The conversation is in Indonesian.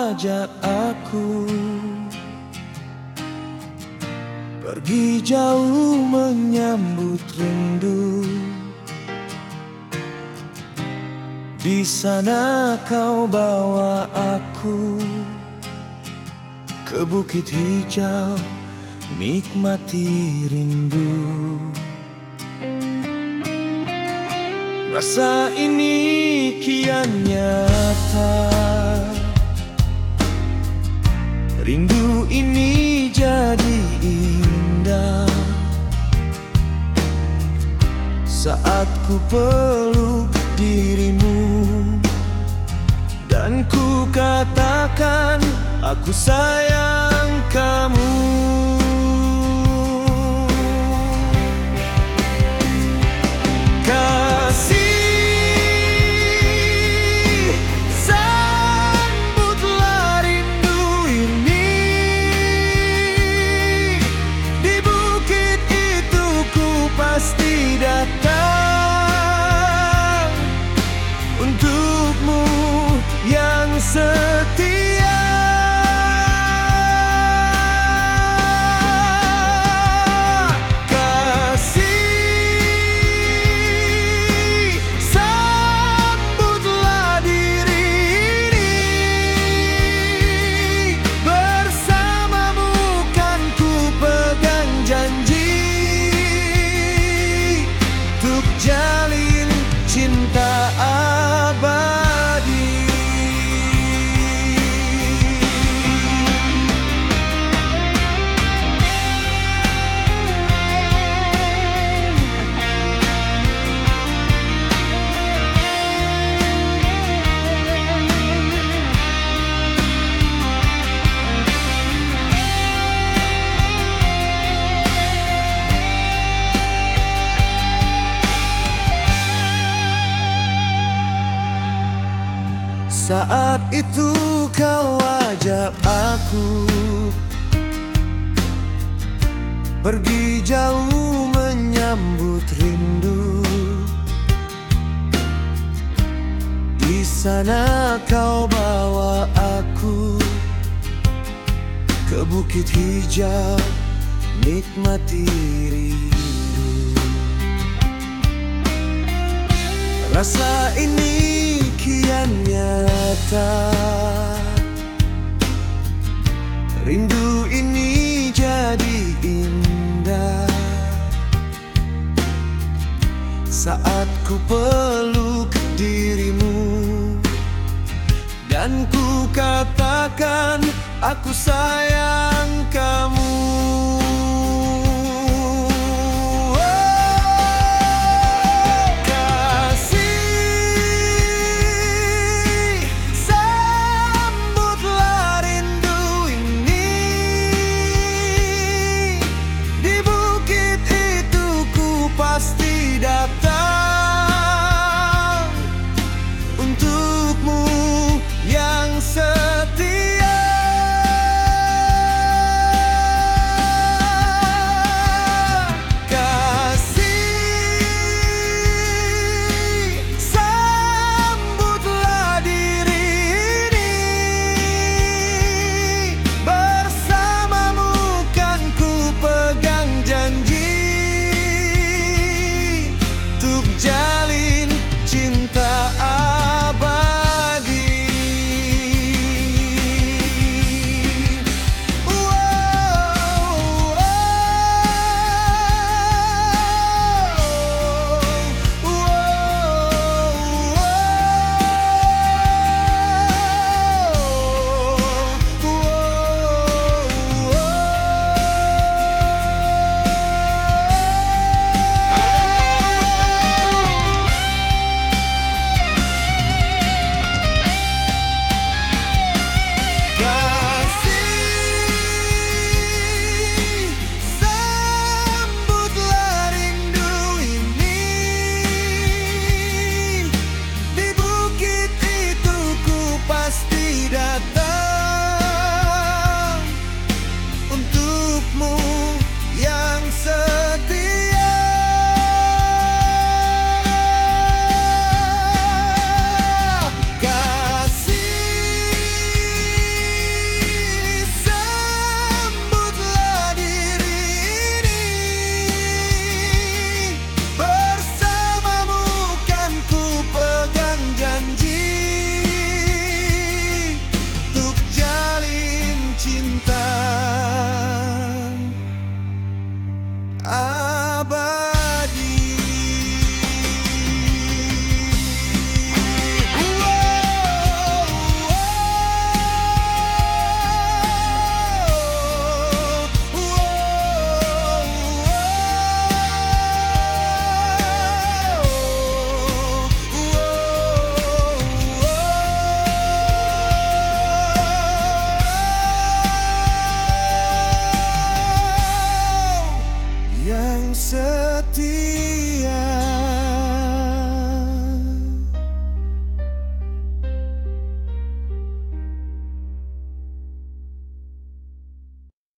ajak aku pergi jauh menyambut rindu. Di sana kau bawa aku ke bukit hijau, nikmati rindu. Rasa ini kian nyata, rindu ini jadi indah saat ku peluk dirimu dan ku katakan aku sayang kamu. Pasti datang untukmu yang setia. Kasih, sambutlah diri ini, bersamamu kan ku pegang janji untuk jalin cinta abadi. Saat itu kau ajak aku pergi jauh menyambut rindu. Di sana kau bawa aku ke bukit hijau, nikmati rindu. Rasa ini kian nyata, rindu ini jadi indah saat ku peluk dirimu dan ku katakan aku sayang kamu.